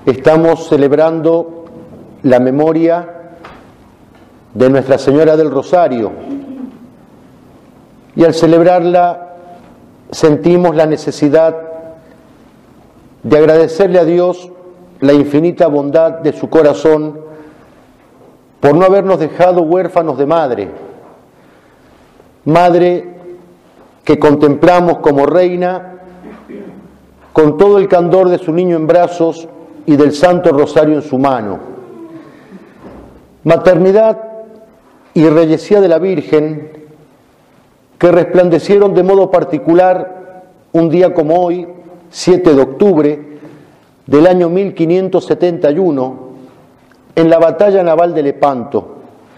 Estamos celebrando la memoria de Nuestra Señora del Rosario y al celebrarla sentimos la necesidad de agradecerle a Dios la infinita bondad de su corazón por no habernos dejado huérfanos de madre, madre que contemplamos como reina con todo el candor de su niño en brazos y del Santo Rosario en su mano. Maternidad y reyesía de la Virgen que resplandecieron de modo particular un día como hoy, 7 de octubre del año 1571, en la batalla naval de Lepanto.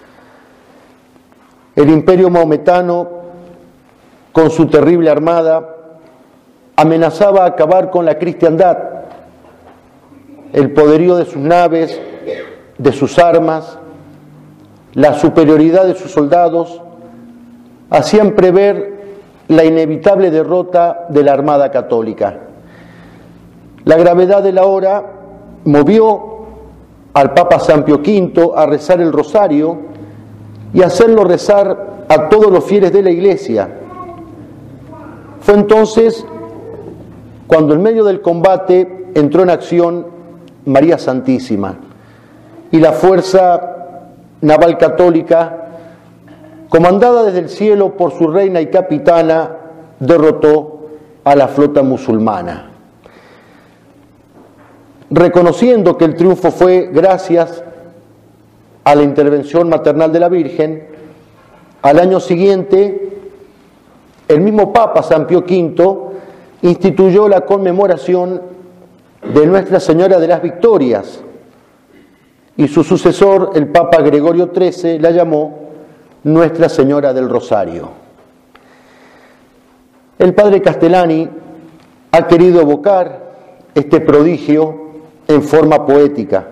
El imperio maometano, con su terrible armada, amenazaba acabar con la cristiandad. El poderío de sus naves, de sus armas, la superioridad de sus soldados, hacían prever la inevitable derrota de la Armada Católica. La gravedad de la hora movió al Papa San Pío V a rezar el rosario y a hacerlo rezar a todos los fieles de la Iglesia. Fue entonces cuando en medio del combate entró en acción María Santísima y la fuerza naval católica, comandada desde el cielo por su reina y capitana, derrotó a la flota musulmana. Reconociendo que el triunfo fue gracias a la intervención maternal de la Virgen, al año siguiente, el mismo Papa San Pío V instituyó la conmemoración de Nuestra Señora de las Victorias y su sucesor, el Papa Gregorio XIII, la llamó Nuestra Señora del Rosario. El padre Castellani ha querido evocar este prodigio en forma poética.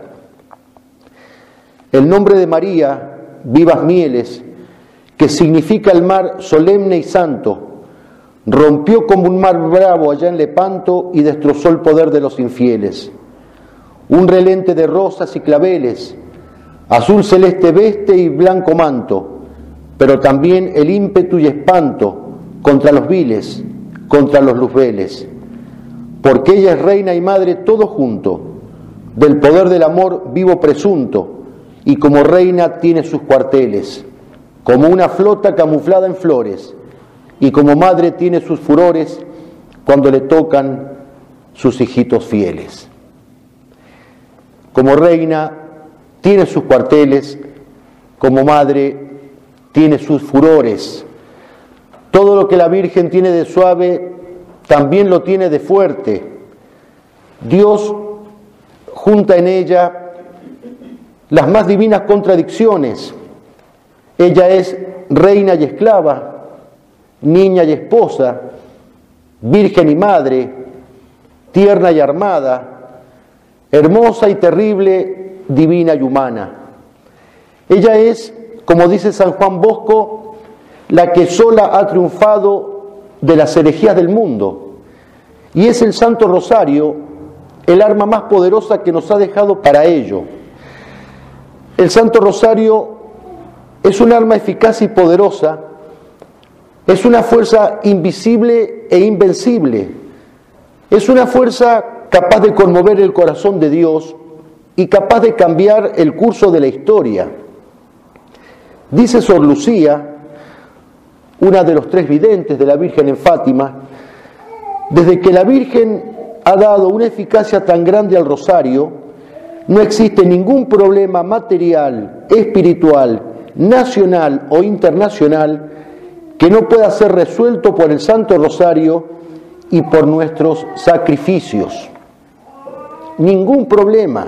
El nombre de María, vivas mieles, que significa el mar solemne y santo, rompió como un mar bravo allá en Lepanto y destrozó el poder de los infieles. Un relente de rosas y claveles, azul celeste veste y blanco manto, pero también el ímpetu y espanto contra los viles, contra los luzbeles. Porque ella es reina y madre todo junto, del poder del amor vivo presunto, y como reina tiene sus cuarteles, como una flota camuflada en flores, y como madre tiene sus furores cuando le tocan sus hijitos fieles. Como reina tiene sus cuarteles, como madre tiene sus furores. Todo lo que la Virgen tiene de suave, también lo tiene de fuerte. Dios junta en ella las más divinas contradicciones. Ella es reina y esclava, niña y esposa, virgen y madre, tierna y armada, hermosa y terrible, divina y humana. Ella es, como dice San Juan Bosco, la que sola ha triunfado de las herejías del mundo, y es el Santo Rosario el arma más poderosa que nos ha dejado para ello. El Santo Rosario es un arma eficaz y poderosa, es una fuerza invisible e invencible, es una fuerza capaz de conmover el corazón de Dios y capaz de cambiar el curso de la historia. Dice Sor Lucía, una de los 3 videntes de la Virgen en Fátima, desde que la Virgen ha dado una eficacia tan grande al rosario, no existe ningún problema material, espiritual, nacional o internacional que no pueda ser resuelto por el Santo Rosario y por nuestros sacrificios. Ningún problema.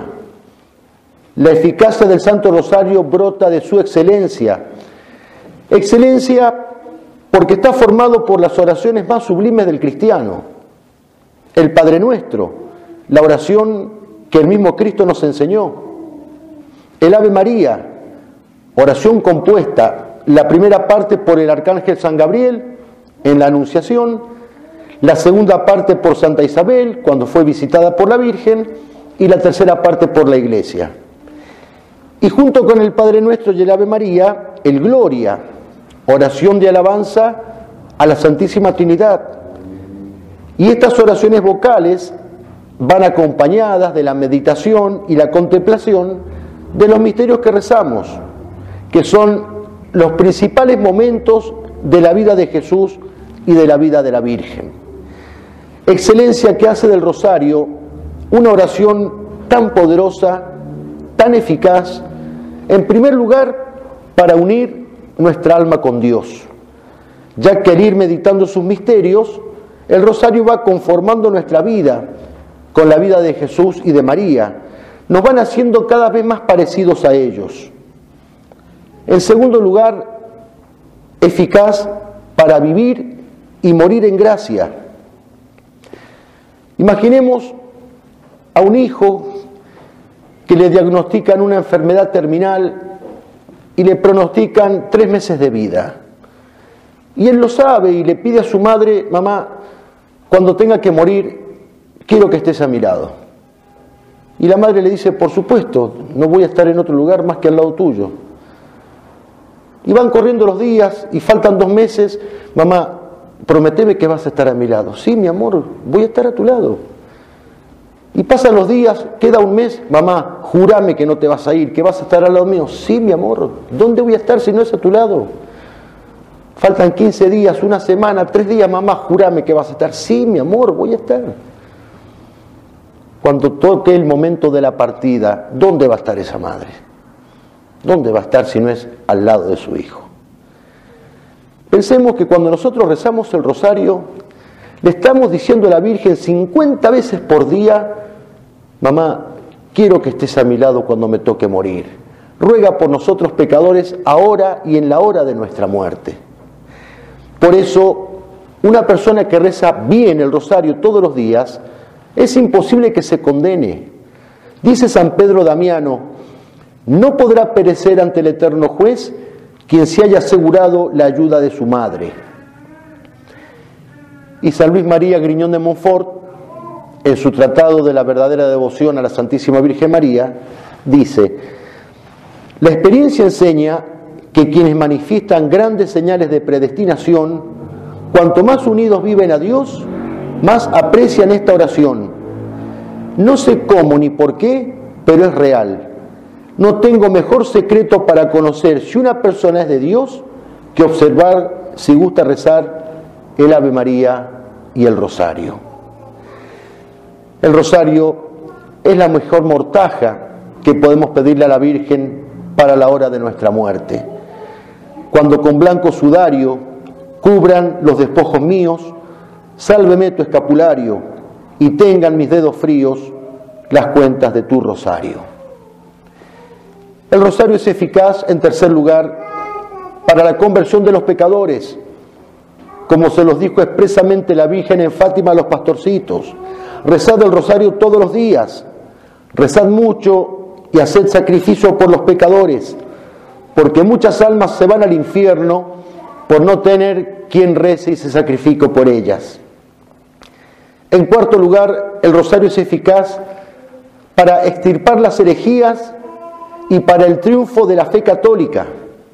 La eficacia del Santo Rosario brota de su excelencia. Excelencia porque está formado por las oraciones más sublimes del cristiano. El Padre Nuestro, la oración que el mismo Cristo nos enseñó. El Ave María, oración compuesta, la primera parte por el Arcángel San Gabriel en la Anunciación, la segunda parte por Santa Isabel cuando fue visitada por la Virgen, y la tercera parte por la Iglesia. Y junto con el Padre Nuestro y el Ave María, el Gloria, oración de alabanza a la Santísima Trinidad. Y estas oraciones vocales van acompañadas de la meditación y la contemplación de los misterios que rezamos, que son los principales momentos de la vida de Jesús y de la vida de la Virgen. Excelencia que hace del rosario una oración tan poderosa, tan eficaz, en primer lugar, para unir nuestra alma con Dios, ya que al ir meditando sus misterios, el rosario va conformando nuestra vida con la vida de Jesús y de María, nos van haciendo cada vez más parecidos a ellos. En segundo lugar, eficaz para vivir y morir en gracia. Imaginemos a un hijo que le diagnostican una enfermedad terminal y le pronostican 3 meses de vida. Y él lo sabe y le pide a su madre: mamá, cuando tenga que morir, quiero que estés a mi lado. Y la madre le dice: por supuesto, no voy a estar en otro lugar más que al lado tuyo. Y van corriendo los días y faltan 2 meses. Mamá, prométeme que vas a estar a mi lado. Sí, mi amor, voy a estar a tu lado. Y pasan los días, queda 1 mes. Mamá, júrame que no te vas a ir, que vas a estar al lado mío. Sí, mi amor, ¿dónde voy a estar si no es a tu lado? Faltan 15 días, 1 semana, 3 días. Mamá, júrame que vas a estar. Sí, mi amor, voy a estar. Cuando toque el momento de la partida, ¿dónde va a estar esa madre? ¿Dónde va a estar si no es al lado de su hijo? Pensemos que cuando nosotros rezamos el rosario, le estamos diciendo a la Virgen 50 veces por día: mamá, quiero que estés a mi lado cuando me toque morir. Ruega por nosotros pecadores ahora y en la hora de nuestra muerte. Por eso, una persona que reza bien el rosario todos los días, es imposible que se condene. Dice San Pedro Damiano: no podrá perecer ante el eterno juez quien se haya asegurado la ayuda de su madre. Y San Luis María Griñón de Montfort, en su tratado de la verdadera devoción a la Santísima Virgen María, dice: la experiencia enseña que quienes manifiestan grandes señales de predestinación, cuanto más unidos viven a Dios, más aprecian esta oración. No sé cómo ni por qué, pero es real. No tengo mejor secreto para conocer si una persona es de Dios que observar si gusta rezar el Ave María y el rosario. El rosario es la mejor mortaja que podemos pedirle a la Virgen para la hora de nuestra muerte. Cuando con blanco sudario cubran los despojos míos, sálveme tu escapulario y tengan mis dedos fríos las cuentas de tu rosario. El rosario es eficaz, en tercer lugar, para la conversión de los pecadores, como se los dijo expresamente la Virgen en Fátima a los pastorcitos: rezad el rosario todos los días, rezad mucho y haced sacrificio por los pecadores, porque muchas almas se van al infierno por no tener quien rece y se sacrifique por ellas. En cuarto lugar, el rosario es eficaz para extirpar las herejías y para el triunfo de la fe católica.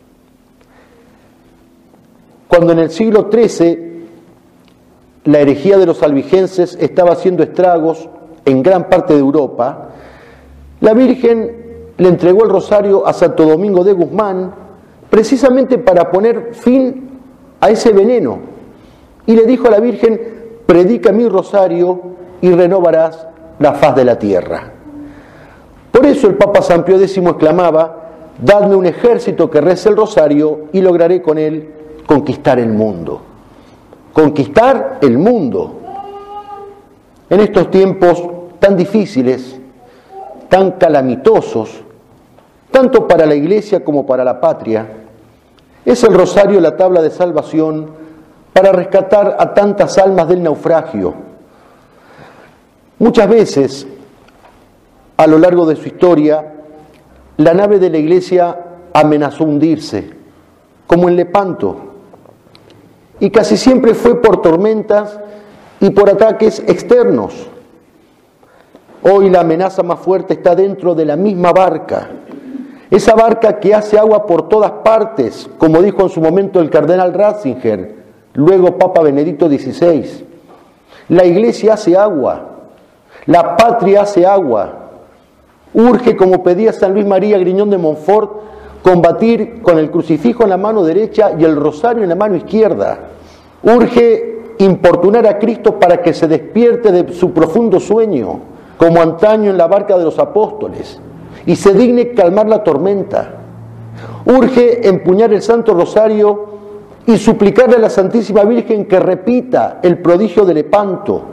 Cuando en el siglo XIII la herejía de los albigenses estaba haciendo estragos en gran parte de Europa, la Virgen le entregó el rosario a Santo Domingo de Guzmán precisamente para poner fin a ese veneno, y le dijo a la Virgen: predica mi rosario y renovarás la faz de la tierra. Por eso el Papa San Pío X exclamaba: dadme un ejército que rece el rosario y lograré con él conquistar el mundo. Conquistar el mundo. En estos tiempos tan difíciles, tan calamitosos, tanto para la Iglesia como para la patria, es el rosario la tabla de salvación para rescatar a tantas almas del naufragio. Muchas veces, a lo largo de su historia, la nave de la Iglesia amenazó hundirse, como en Lepanto, y casi siempre fue por tormentas y por ataques externos. Hoy la amenaza más fuerte está dentro de la misma barca. Esa barca que hace agua por todas partes, como dijo en su momento el cardenal Ratzinger, luego Papa Benedicto XVI. La Iglesia hace agua, la patria hace agua. Urge, como pedía San Luis María Griñón de Montfort, combatir con el crucifijo en la mano derecha y el rosario en la mano izquierda. Urge importunar a Cristo para que se despierte de su profundo sueño, como antaño en la barca de los apóstoles, y se digne calmar la tormenta. Urge empuñar el Santo Rosario y suplicarle a la Santísima Virgen que repita el prodigio de Lepanto.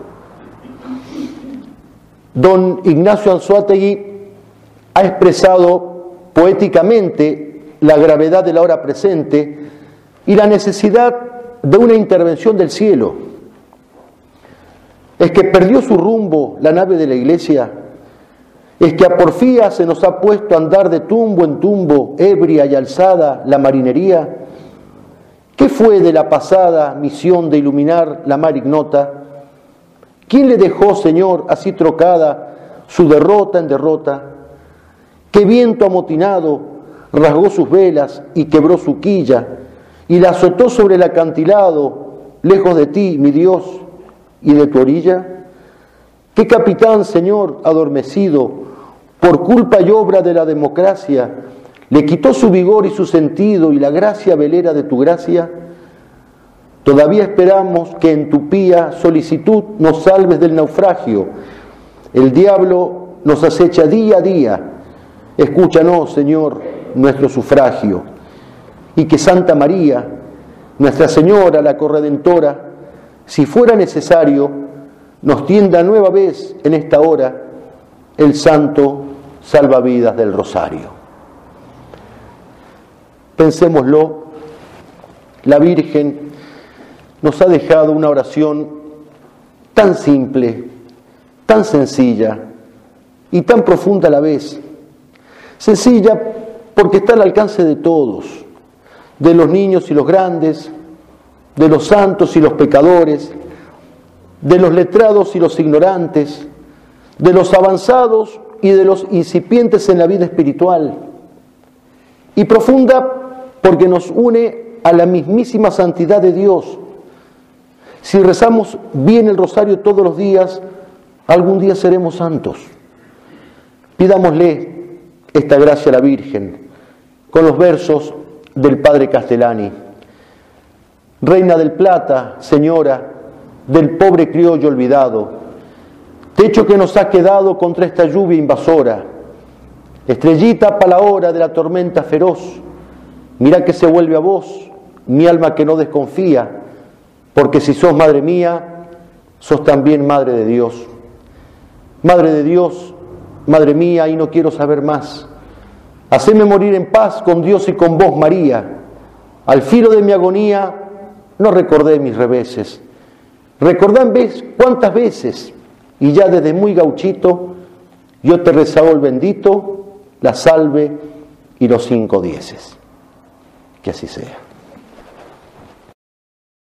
Don Ignacio Anzoátegui ha expresado poéticamente la gravedad de la hora presente y la necesidad de una intervención del cielo. Es que perdió su rumbo la nave de la Iglesia, es que a porfía se nos ha puesto a andar de tumbo en tumbo, ebria y alzada la marinería. ¿Qué fue de la pasada misión de iluminar la mar ignota? ¿Quién le dejó, Señor, así trocada su derrota en derrota? ¿Qué viento amotinado rasgó sus velas y quebró su quilla y la azotó sobre el acantilado, lejos de ti, mi Dios, y de tu orilla? ¿Qué capitán, Señor, adormecido por culpa y obra de la democracia, le quitó su vigor y su sentido y la gracia velera de tu gracia? Todavía esperamos que en tu pía solicitud nos salves del naufragio. El diablo nos acecha día a día. Escúchanos, Señor, nuestro sufragio. Y que Santa María, Nuestra Señora, la Corredentora, si fuera necesario, nos tienda nueva vez en esta hora el santo salvavidas del Rosario. Pensémoslo, la Virgen nos ha dejado una oración tan simple, tan sencilla y tan profunda a la vez. Sencilla porque está al alcance de todos, de los niños y los grandes, de los santos y los pecadores, de los letrados y los ignorantes, de los avanzados y de los incipientes en la vida espiritual. Y profunda porque nos une a la mismísima santidad de Dios. Si rezamos bien el rosario todos los días, algún día seremos santos. Pidámosle esta gracia a la Virgen con los versos del Padre Castellani. Reina del Plata, Señora, del pobre criollo olvidado, techo que nos ha quedado contra esta lluvia invasora, estrellita para la hora de la tormenta feroz, mira que se vuelve a vos, mi alma que no desconfía, porque si sos madre mía, sos también madre de Dios. Madre de Dios, madre mía, y no quiero saber más. Haceme morir en paz con Dios y con vos, María. Al filo de mi agonía, no recordé mis reveses. Recordá en vez cuántas veces, y ya desde muy gauchito, yo te rezaba el bendito, la salve y los 5 dieces. Que así sea.